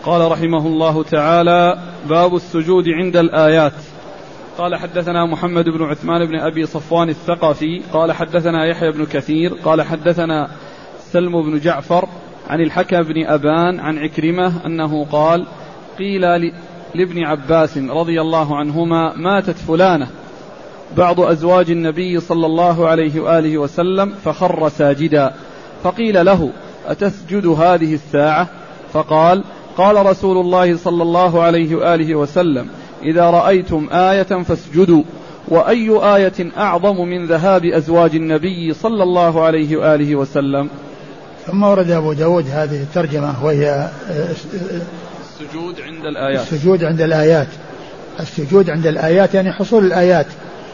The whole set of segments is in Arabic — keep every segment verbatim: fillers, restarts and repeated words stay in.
قال رحمه الله تعالى: باب السجود عند الآيات. قال حدثنا محمد بن عثمان بن أبي صفوان الثقفي قال حدثنا يحيى بن كثير قال حدثنا سلم بن جعفر عن الحكم بن أبان عن عكرمة أنه قال: قيل لابن عباس رضي الله عنهما: ماتت فلانة بعض أزواج النبي صلى الله عليه وآله وسلم فخر ساجدا، فقيل له: أتسجد هذه الساعة؟ فقال: قال رسول الله صلى الله عليه وآله وسلم: إذا رأيتم آية فاسجدوا، وأي آية أعظم من ذهاب أزواج النبي صلى الله عليه وآله وسلم. ثم ورد أبو داود هذه الترجمة وهي السجود عند الآيات. السجود عند الآيات السجود عند الآيات يعني حصول الآيات.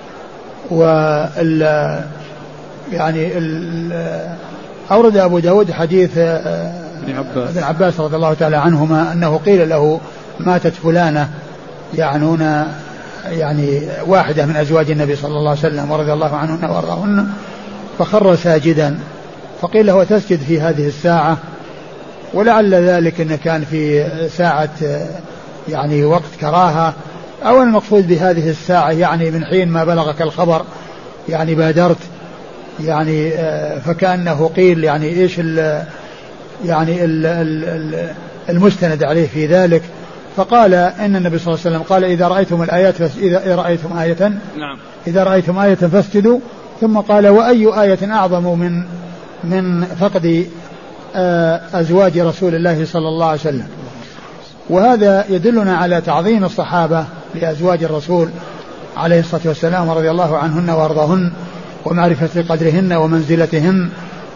وال يعني ال أورد أبو داود حديث ابن عباس. ابن عباس رضي الله تعالى عنهما أنه قيل له: ماتت فلانة، يعنون يعني واحدة من أزواج النبي صلى الله عليه وسلم ورضي الله عنهن وارضاهن، فخر ساجدا، فقيل له: تسجد في هذه الساعة؟ ولعل ذلك إن كان في ساعة يعني وقت كراهة، أو المقصود بهذه الساعة يعني من حين ما بلغك الخبر يعني بادرت، يعني فكأنه قيل يعني إيش ال يعني ال ال المستند عليه في ذلك. فقال إن النبي صلى الله عليه وسلم قال: إذا رأيتم الآيات إذا رأيتم آية نعم. إذا رأيتم آية فاسجدوا. ثم قال: وأي آية أعظم من من فقد أزواج رسول الله صلى الله عليه وسلم. وهذا يدلنا على تعظيم الصحابة لأزواج الرسول عليه الصلاة والسلام ورضي الله عنهن وارضاهن، ومعرفة قدرهن ومنزلتهن،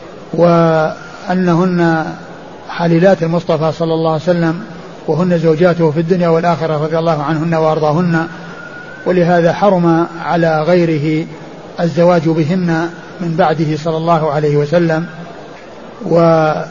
وأنهن حليلات المصطفى صلى الله عليه وسلم، وهن زوجاته في الدنيا والآخرة رضي الله عنهن وارضاهن. ولهذا حرم على غيره الزواج بهن من بعده صلى الله عليه وسلم. وقد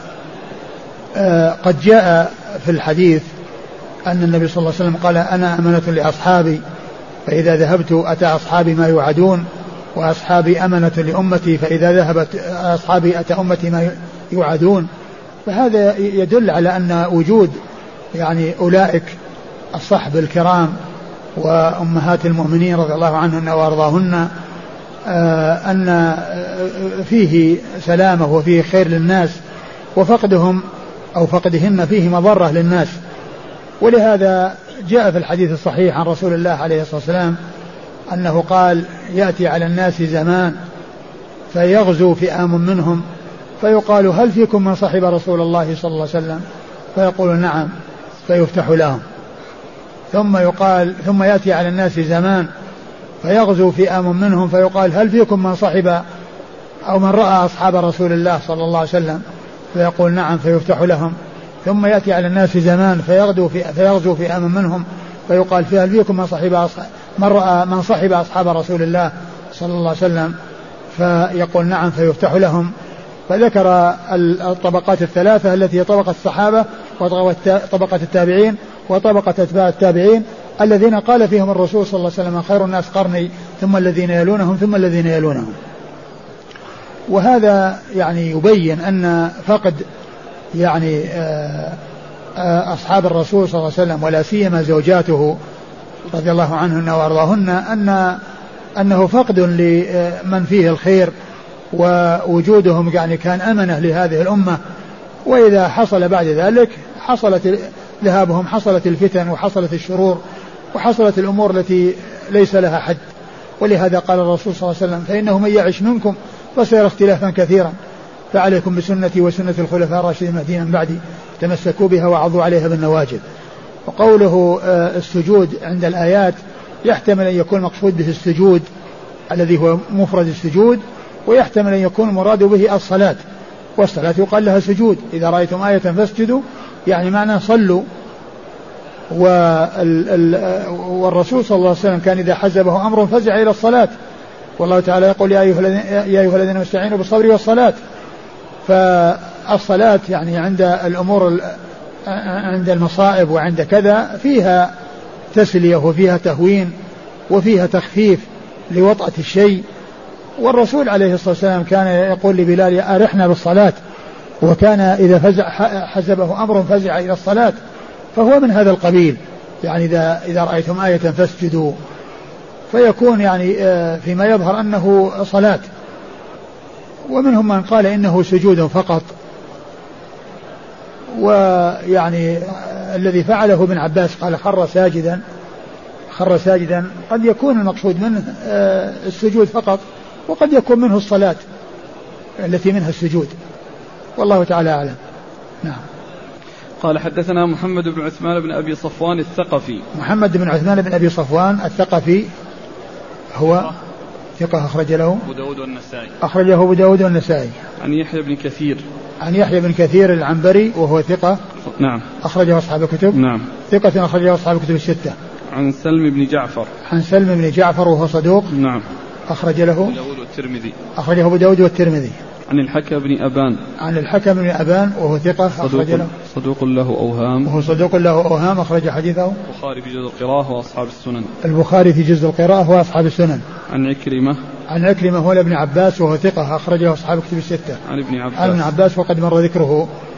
جاء في الحديث أن النبي صلى الله عليه وسلم قال: أنا أمنة لأصحابي، فإذا ذهبت أتى أصحابي ما يوعدون، وأصحابي أمنة لأمتي، فإذا ذهبت أصحابي أتى أمتي ما يوعدون. فهذا يدل على أن وجود يعني أولئك الصحب الكرام وأمهات المؤمنين رضي الله عنهن وأرضاهن أن فيه سلامة وفيه خير للناس، وفقدهم أو فقدهن فيه مضرة للناس. ولهذا جاء في الحديث الصحيح عن رسول الله عليه الصلاة والسلام أنه قال: يأتي على الناس زمان فيغزو فئام منهم فيقال: هل فيكم من صحب رسول الله صلى الله عليه وسلم؟ فيقول: نعم، فيفتح لهم. ثم يقال ثم يأتي على الناس زمان فيغزو فئام منهم فيقال: هل فيكم من صحب أو من رأى أصحاب رسول الله صلى الله عليه وسلم؟ فيقول: نعم، فيفتح لهم. ثم يأتي على الناس زمان فيغزو في فيغزو فئام منهم فيقال: هل فيكم من صحب أصحاب من رأى من صحب أصحاب رسول الله صلى الله عليه وسلم؟ فيقول: نعم، فيفتح لهم. فذكر الطبقات الثلاثة التي هي طبقة الصحابة وطبقة التابعين وطبقة أتباع التابعين، الذين قال فيهم الرسول صلى الله عليه وسلم: خير الناس قرني ثم الذين يلونهم ثم الذين يلونهم. وهذا يعني يبين أن فقد يعني أصحاب الرسول صلى الله عليه وسلم ولا سيما زوجاته رضي الله عنهن وأرضاهن أن أنه فقد لمن فيه الخير، ووجودهم يعني كان أمنة لهذه الأمة. وإذا حصل بعد ذلك حصلت ذهابهم حصلت الفتن وحصلت الشرور وحصلت الأمور التي ليس لها حد. ولهذا قال الرسول صلى الله عليه وسلم: فإنه من يعش منكم فسيرى اختلافا كثيرا، فعليكم بسنتي وسنة الخلفاء الراشدين المهديين من بعدي، تمسكوا بها وعضوا عليها بالنواجذ. وقوله السجود عند الآيات يحتمل أن يكون مقصود به السجود الذي هو مفرد السجود، ويحتمل أن يكون المراد به الصلاة، والصلاة يقال لها سجود. إذا رأيتم آية فاسجدوا يعني معنى صلوا. والرسول صلى الله عليه وسلم كان إذا حزبه أمر فزع إلى الصلاة، والله تعالى يقول: يا أيها الذين استعينوا بالصبر والصلاة. فالصلاة يعني عند الأمور عند المصائب وعند كذا فيها تسلية وفيها تهوين وفيها تخفيف لوطأة الشيء. والرسول عليه الصلاة والسلام كان يقول لبلال: أرحنا بالصلاة، وكان إذا فزع حزبه أمر فزع إلى الصلاة. فهو من هذا القبيل، يعني إذا, إذا رأيتم آية فاسجدوا، فيكون يعني فيما يظهر أنه صلاة. ومنهم من قال إنه سجود فقط، ويعني الذي فعله ابن عباس قال خر ساجدا خر ساجدا قد يكون المقصود منه السجود فقط، وقد يكون منه الصلاة التي منها السجود، والله تعالى أعلم. نعم. قال حدثنا محمد بن عثمان بن أبي صفوان الثقفي. محمد بن عثمان بن أبي صفوان الثقفي هو ثقة أخرج له أبو داود والنسائي. أخرجه أبو داود والنسائي. عن يحيى بن كثير. عن يحيى بن كثير العنبري وهو ثقة. نعم. أخرجه أصحاب الكتب. نعم. ثقة أخرجه أصحاب الكتب الستة. عن سلم بن جعفر. عن سلم بن جعفر وهو صدوق. نعم. أخرج له أبو داود والترمذي. أخرجه أبو داود والترمذي. عن الحكم بن أبان. عن الحكم بن أبان وهو ثقة أخرج له. صدوق له أوهام. وهو صدوق له أوهام أخرج حديثه البخاري في جزء القراءة وأصحاب السنن. البخاري في جزء القراءة وأصحاب السنن. عن عكرمة. عن عكرمة هو ابن عباس وهو ثقة أخرجه أصحاب الكتب الستة. عن ابن عباس. عن ابن عباس وقد مر ذكره